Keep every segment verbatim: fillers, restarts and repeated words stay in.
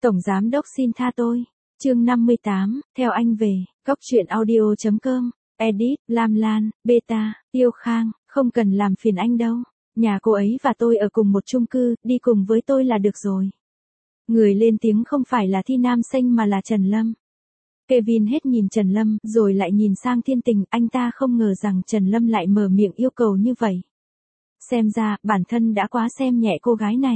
Tổng giám đốc xin tha tôi. Chương năm mươi tám, theo anh về, góc truyện audio chấm com, edit, Lam Lan, Beta, Tiêu Khang, không cần làm phiền anh đâu. Nhà cô ấy và tôi ở cùng một chung cư, đi cùng với tôi là được rồi. Người lên tiếng không phải là Thi Nam Xanh mà là Trần Lâm. Kevin hết nhìn Trần Lâm, rồi lại nhìn sang Thiên Tình, anh ta không ngờ rằng Trần Lâm lại mở miệng yêu cầu như vậy. Xem ra, bản thân đã quá xem nhẹ cô gái này.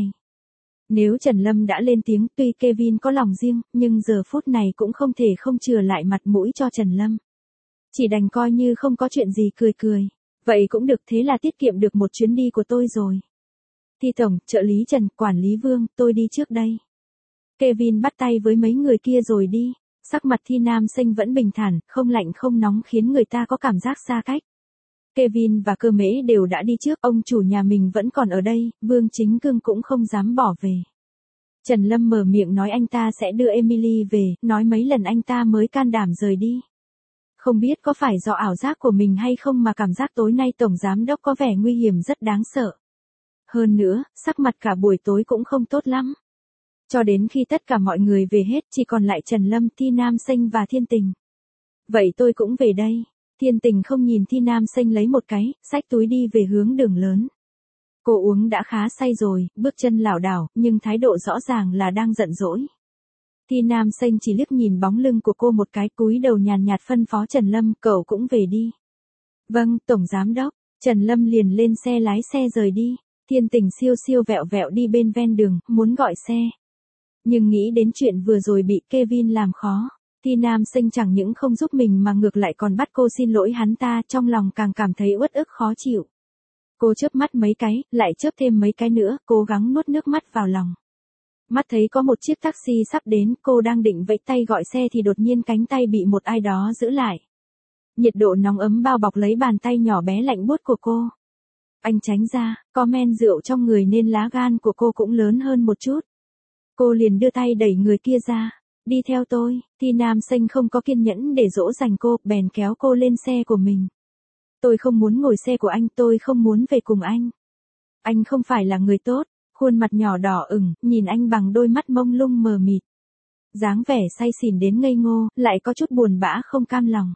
Nếu Trần Lâm đã lên tiếng, tuy Kevin có lòng riêng, nhưng giờ phút này cũng không thể không chừa lại mặt mũi cho Trần Lâm. Chỉ đành coi như không có chuyện gì cười cười. Vậy cũng được, thế là tiết kiệm được một chuyến đi của tôi rồi. Thi tổng, trợ lý Trần, quản lý Vương, tôi đi trước đây. Kevin bắt tay với mấy người kia rồi đi. Sắc mặt Thi Nam Xanh vẫn bình thản, không lạnh không nóng khiến người ta có cảm giác xa cách. Kevin và Cơ Mễ đều đã đi trước, ông chủ nhà mình vẫn còn ở đây, Vương Chính Cương cũng không dám bỏ về. Trần Lâm mở miệng nói anh ta sẽ đưa Emily về, nói mấy lần anh ta mới can đảm rời đi. Không biết có phải do ảo giác của mình hay không mà cảm giác tối nay Tổng Giám Đốc có vẻ nguy hiểm rất đáng sợ. Hơn nữa, sắc mặt cả buổi tối cũng không tốt lắm. Cho đến khi tất cả mọi người về hết, chỉ còn lại Trần Lâm, Thi Nam Xanh và Thiên Tình. Vậy tôi cũng về đây. Thiên Tình không nhìn Thi Nam Xanh lấy một cái, xách túi đi về hướng đường lớn. Cô uống đã khá say rồi, bước chân lảo đảo, nhưng thái độ rõ ràng là đang giận dỗi. Thi Nam Xanh chỉ liếc nhìn bóng lưng của cô một cái, cúi đầu nhàn nhạt phân phó Trần Lâm, cậu cũng về đi. Vâng, Tổng Giám Đốc. Trần Lâm liền lên xe lái xe rời đi. Thiên Tình siêu siêu vẹo vẹo đi bên ven đường, muốn gọi xe. Nhưng nghĩ đến chuyện vừa rồi bị Kevin làm khó. Thi Nam Xanh chẳng những không giúp mình mà ngược lại còn bắt cô xin lỗi hắn ta, trong lòng càng cảm thấy uất ức khó chịu. Cô chớp mắt mấy cái, lại chớp thêm mấy cái nữa, cố gắng nuốt nước mắt vào lòng. Mắt thấy có một chiếc taxi sắp đến, cô đang định vẫy tay gọi xe thì đột nhiên cánh tay bị một ai đó giữ lại. Nhiệt độ nóng ấm bao bọc lấy bàn tay nhỏ bé lạnh buốt của cô. Anh tránh ra, có men rượu trong người nên lá gan của cô cũng lớn hơn một chút. Cô liền đưa tay đẩy người kia ra. Đi theo tôi. Thi Nam Xanh không có kiên nhẫn để dỗ dành cô, bèn kéo cô lên xe của mình. Tôi không muốn ngồi xe của anh, tôi không muốn về cùng anh. Anh không phải là người tốt. Khuôn mặt nhỏ đỏ ửng, nhìn anh bằng đôi mắt mông lung mờ mịt. Dáng vẻ say xỉn đến ngây ngô, lại có chút buồn bã không cam lòng.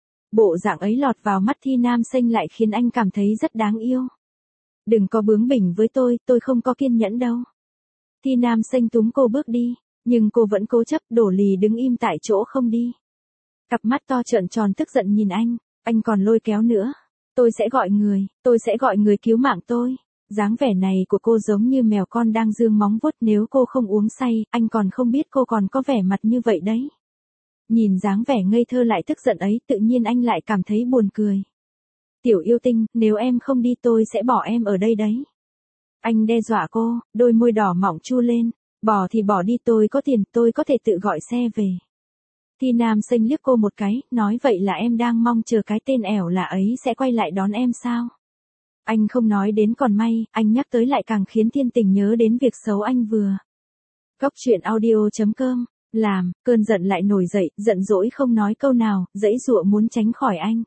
Bộ dạng ấy lọt vào mắt Thi Nam Xanh lại khiến anh cảm thấy rất đáng yêu. Đừng có bướng bỉnh với tôi, tôi không có kiên nhẫn đâu. Thi Nam Xanh túm cô bước đi, nhưng cô vẫn cố chấp, đổ lì đứng im tại chỗ không đi. Cặp mắt to trợn tròn tức giận nhìn anh, anh còn lôi kéo nữa. Tôi sẽ gọi người, tôi sẽ gọi người cứu mạng tôi. Dáng vẻ này của cô giống như mèo con đang dương móng vuốt, nếu cô không uống say, anh còn không biết cô còn có vẻ mặt như vậy đấy. Nhìn dáng vẻ ngây thơ lại tức giận ấy, tự nhiên anh lại cảm thấy buồn cười. Tiểu yêu tinh, nếu em không đi tôi sẽ bỏ em ở đây đấy. Anh đe dọa cô, đôi môi đỏ mọng chu lên. Bỏ thì bỏ đi, tôi có tiền, tôi có thể tự gọi xe về. Thi Nam Xanh liếc cô một cái, nói vậy là em đang mong chờ cái tên ẻo lạ ấy sẽ quay lại đón em sao? Anh không nói đến còn may, anh nhắc tới lại càng khiến Thiên Tình nhớ đến việc xấu anh vừa. Góc truyện audio chấm com, làm, cơn giận lại nổi dậy, giận dỗi không nói câu nào, giãy giụa muốn tránh khỏi anh.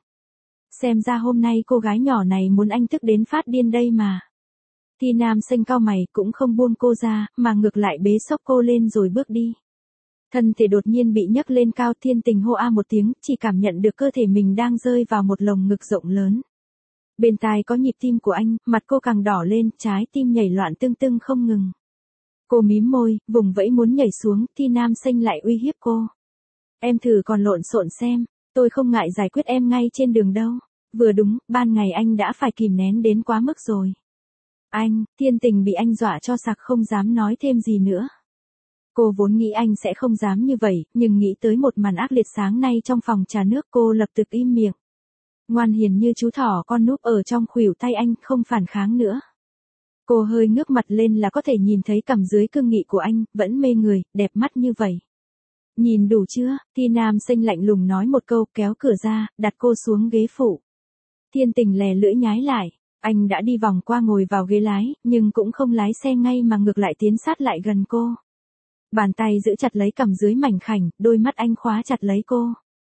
Xem ra hôm nay cô gái nhỏ này muốn anh tức đến phát điên đây mà. Thi Nam Xanh cau mày, cũng không buông cô ra, mà ngược lại bế xốc cô lên rồi bước đi. Thân thể đột nhiên bị nhấc lên cao, Thiên Tình hô a một tiếng, chỉ cảm nhận được cơ thể mình đang rơi vào một lồng ngực rộng lớn. Bên tai có nhịp tim của anh, mặt cô càng đỏ lên, trái tim nhảy loạn tưng tưng không ngừng. Cô mím môi, vùng vẫy muốn nhảy xuống, Thi Nam Xanh lại uy hiếp cô. Em thử còn lộn xộn xem, tôi không ngại giải quyết em ngay trên đường đâu. Vừa đúng, ban ngày anh đã phải kìm nén đến quá mức rồi. Anh, Thiên Tình bị anh dọa cho sặc không dám nói thêm gì nữa. Cô vốn nghĩ anh sẽ không dám như vậy, nhưng nghĩ tới một màn ác liệt sáng nay trong phòng trà nước, cô lập tức im miệng. Ngoan hiền như chú thỏ con núp ở trong khuỷu tay anh, không phản kháng nữa. Cô hơi ngước mặt lên là có thể nhìn thấy cằm dưới cương nghị của anh, vẫn mê người, đẹp mắt như vậy. Nhìn đủ chưa? Thi Nam Xanh lạnh lùng nói một câu, kéo cửa ra, đặt cô xuống ghế phụ. Thiên Tình lè lưỡi nhái lại. Anh đã đi vòng qua ngồi vào ghế lái, nhưng cũng không lái xe ngay mà ngược lại tiến sát lại gần cô. Bàn tay giữ chặt lấy cằm dưới mảnh khảnh, đôi mắt anh khóa chặt lấy cô.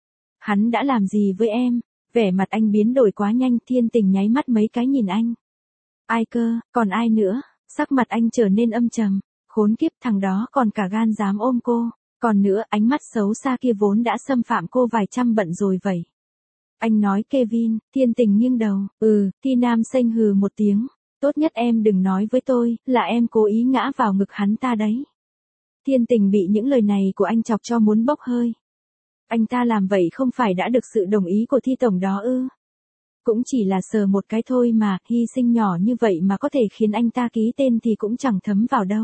Hắn đã làm gì với em? Vẻ mặt anh biến đổi quá nhanh, Thiên Tình nháy mắt mấy cái nhìn anh. Ai cơ, còn ai nữa? Sắc mặt anh trở nên âm trầm. Khốn kiếp, thằng đó còn cả gan dám ôm cô. Còn nữa, ánh mắt xấu xa kia vốn đã xâm phạm cô vài trăm bận rồi vậy. Anh nói Kevin, Thiên Tình nghiêng đầu, ừ, Thi Nam xanh hừ một tiếng. Tốt nhất em đừng nói với tôi, là em cố ý ngã vào ngực hắn ta đấy. Thiên Tình bị những lời này của anh chọc cho muốn bốc hơi. Anh ta làm vậy không phải đã được sự đồng ý của Thi Tổng đó ư? Cũng chỉ là sờ một cái thôi mà, hy sinh nhỏ như vậy mà có thể khiến anh ta ký tên thì cũng chẳng thấm vào đâu.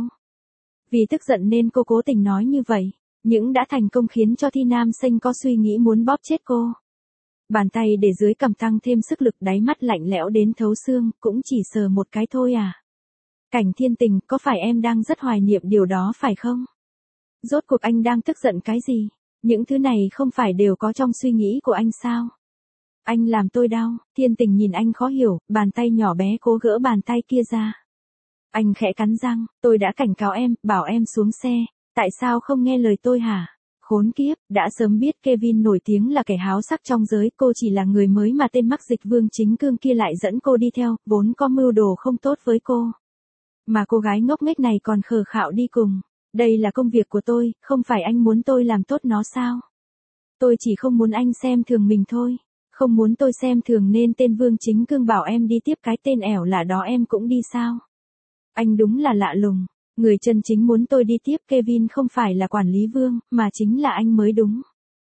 Vì tức giận nên cô cố tình nói như vậy, nhưng đã thành công khiến cho Thi Nam xanh có suy nghĩ muốn bóp chết cô. Bàn tay để dưới cằm tăng thêm sức lực, đáy mắt lạnh lẽo đến thấu xương, cũng chỉ sờ một cái thôi à. Cảnh Thiên Tình, có phải em đang rất hoài niệm điều đó phải không? Rốt cuộc anh đang tức giận cái gì? Những thứ này không phải đều có trong suy nghĩ của anh sao? Anh làm tôi đau. Thiên Tình nhìn anh khó hiểu, bàn tay nhỏ bé cố gỡ bàn tay kia ra. Anh khẽ cắn răng, tôi đã cảnh cáo em, bảo em xuống xe, tại sao không nghe lời tôi hả? Khốn kiếp, đã sớm biết Kevin nổi tiếng là kẻ háo sắc trong giới, cô chỉ là người mới mà tên mắc dịch Vương Chính Cương kia lại dẫn cô đi theo, vốn có mưu đồ không tốt với cô. Mà cô gái ngốc nghếch này còn khờ khạo đi cùng. Đây là công việc của tôi, không phải anh muốn tôi làm tốt nó sao? Tôi chỉ không muốn anh xem thường mình thôi. Không muốn tôi xem thường nên tên Vương Chính Cương bảo em đi tiếp cái tên ẻo lả đó em cũng đi sao? Anh đúng là lạ lùng. Người chân chính muốn tôi đi tiếp Kevin không phải là quản lý Vương, mà chính là anh mới đúng.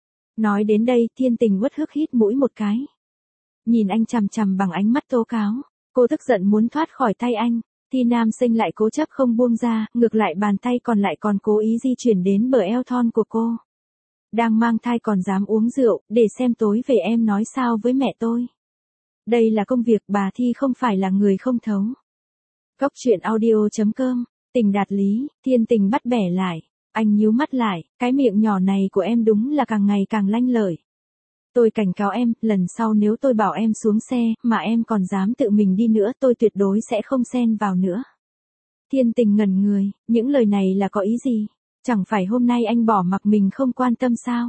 Nói đến đây, Thiên Tình uất hức hít mũi một cái. Nhìn anh chằm chằm bằng ánh mắt tố cáo. Cô tức giận muốn thoát khỏi tay anh. Thi Nam xanh lại cố chấp không buông ra, ngược lại bàn tay còn lại còn cố ý di chuyển đến bờ eo thon của cô. Đang mang thai còn dám uống rượu, để xem tối về em nói sao với mẹ tôi. Đây là công việc, bà Thi không phải là người không thấu. Góc truyện audio chấm com, Tình đạt lý, Thiên Tình bắt bẻ lại. Anh nhíu mắt lại, cái miệng nhỏ này của em đúng là càng ngày càng lanh lợi. Tôi cảnh cáo em, lần sau nếu tôi bảo em xuống xe, mà em còn dám tự mình đi nữa, tôi tuyệt đối sẽ không xen vào nữa. Thiên Tình ngẩn người, những lời này là có ý gì? Chẳng phải hôm nay anh bỏ mặc mình không quan tâm sao?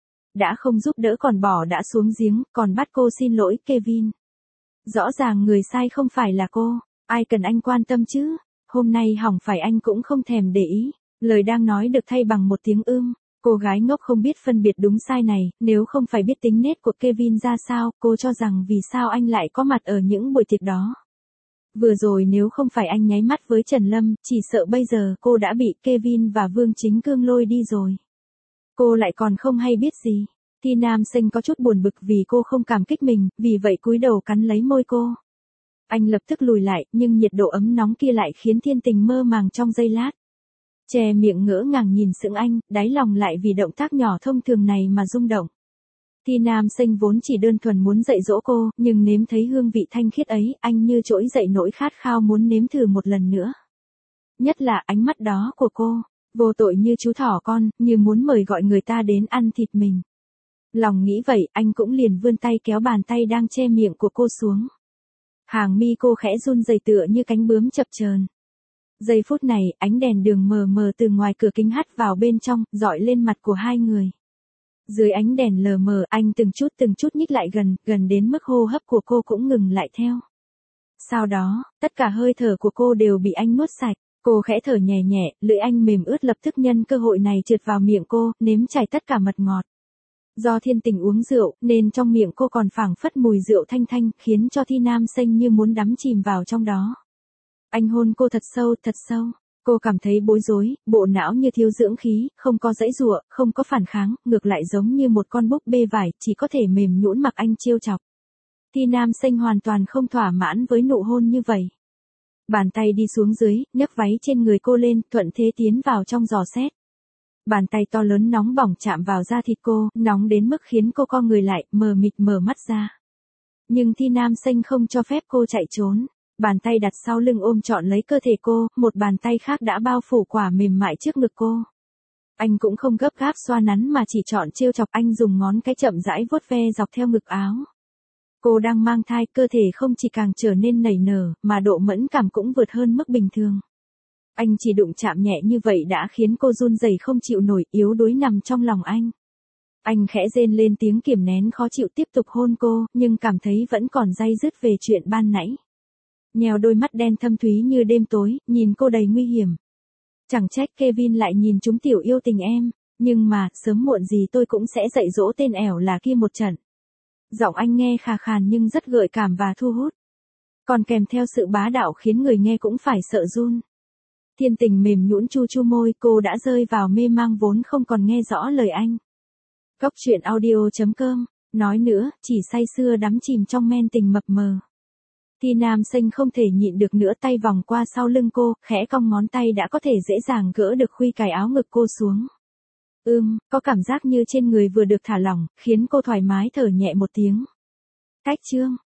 Đã không giúp đỡ còn bỏ đã xuống giếng, còn bắt cô xin lỗi Kevin. Rõ ràng người sai không phải là cô, ai cần anh quan tâm chứ? Hôm nay hỏng phải anh cũng không thèm để ý. Lời đang nói được thay bằng một tiếng ưm. Cô gái ngốc không biết phân biệt đúng sai này, nếu không phải biết tính nết của Kevin ra sao, cô cho rằng vì sao anh lại có mặt ở những buổi tiệc đó. Vừa rồi nếu không phải anh nháy mắt với Trần Lâm, chỉ sợ bây giờ cô đã bị Kevin và Vương Chính Cương lôi đi rồi. Cô lại còn không hay biết gì. Thi Nam xanh có chút buồn bực vì cô không cảm kích mình, vì vậy cúi đầu cắn lấy môi cô. Anh lập tức lùi lại, nhưng nhiệt độ ấm nóng kia lại khiến Thiên Tình mơ màng trong giây lát. Che miệng ngỡ ngàng nhìn sững anh, đáy lòng lại vì động tác nhỏ thông thường này mà rung động. Thi Nam xanh vốn chỉ đơn thuần muốn dạy dỗ cô, nhưng nếm thấy hương vị thanh khiết ấy, anh như trỗi dậy nỗi khát khao muốn nếm thử một lần nữa. Nhất là ánh mắt đó của cô, vô tội như chú thỏ con, như muốn mời gọi người ta đến ăn thịt mình. Lòng nghĩ vậy, anh cũng liền vươn tay kéo bàn tay đang che miệng của cô xuống. Hàng mi cô khẽ run rẩy tựa như cánh bướm chập chờn. Giây phút này, ánh đèn đường mờ mờ từ ngoài cửa kính hắt vào bên trong, dọi lên mặt của hai người. Dưới ánh đèn lờ mờ, anh từng chút từng chút nhích lại gần, gần đến mức hô hấp của cô cũng ngừng lại theo. Sau đó, tất cả hơi thở của cô đều bị anh nuốt sạch. Cô khẽ thở nhẹ nhẹ, lưỡi anh mềm ướt lập tức nhân cơ hội này trượt vào miệng cô, nếm trải tất cả mật ngọt. Do Thiên Tình uống rượu, nên trong miệng cô còn phảng phất mùi rượu thanh thanh, khiến cho Thi Nam xanh như muốn đắm chìm vào trong đó. Anh hôn cô thật sâu, thật sâu. Cô cảm thấy bối rối, bộ não như thiếu dưỡng khí, không có giãy giụa, không có phản kháng, ngược lại giống như một con búp bê vải, chỉ có thể mềm nhũn mặc anh trêu chọc. Thi Nam xanh hoàn toàn không thỏa mãn với nụ hôn như vậy. Bàn tay đi xuống dưới, nhấc váy trên người cô lên, thuận thế tiến vào trong giò xét. Bàn tay to lớn nóng bỏng chạm vào da thịt cô, nóng đến mức khiến cô co người lại, mờ mịt mở mắt ra. Nhưng Thi Nam xanh không cho phép cô chạy trốn. Bàn tay đặt sau lưng ôm trọn lấy cơ thể cô, một bàn tay khác đã bao phủ quả mềm mại trước ngực cô. Anh cũng không gấp gáp xoa nắn mà chỉ chọn trêu chọc, anh dùng ngón cái chậm rãi vuốt ve dọc theo ngực áo. Cô đang mang thai, cơ thể không chỉ càng trở nên nảy nở, mà độ mẫn cảm cũng vượt hơn mức bình thường. Anh chỉ đụng chạm nhẹ như vậy đã khiến cô run rẩy không chịu nổi, yếu đuối nằm trong lòng anh. Anh khẽ rên lên tiếng kiềm nén khó chịu tiếp tục hôn cô, nhưng cảm thấy vẫn còn day dứt về chuyện ban nãy. Nhèo đôi mắt đen thâm thúy như đêm tối, nhìn cô đầy nguy hiểm. Chẳng trách Kevin lại nhìn chúng tiểu yêu tình em, nhưng mà, sớm muộn gì tôi cũng sẽ dạy dỗ tên ẻo là kia một trận. Giọng anh nghe khà khàn nhưng rất gợi cảm và thu hút. Còn kèm theo sự bá đạo khiến người nghe cũng phải sợ run. Thiên tình mềm nhũn chu chu môi, cô đã rơi vào mê mang vốn không còn nghe rõ lời anh. Góc truyện audio chấm com, nói nữa, chỉ say sưa đắm chìm trong men tình mập mờ. Thì nam sinh không thể nhịn được nữa, tay vòng qua sau lưng cô, khẽ cong ngón tay đã có thể dễ dàng gỡ được khuy cài áo ngực cô xuống. Ưm, có cảm giác như trên người vừa được thả lỏng, khiến cô thoải mái thở nhẹ một tiếng. Cách chương.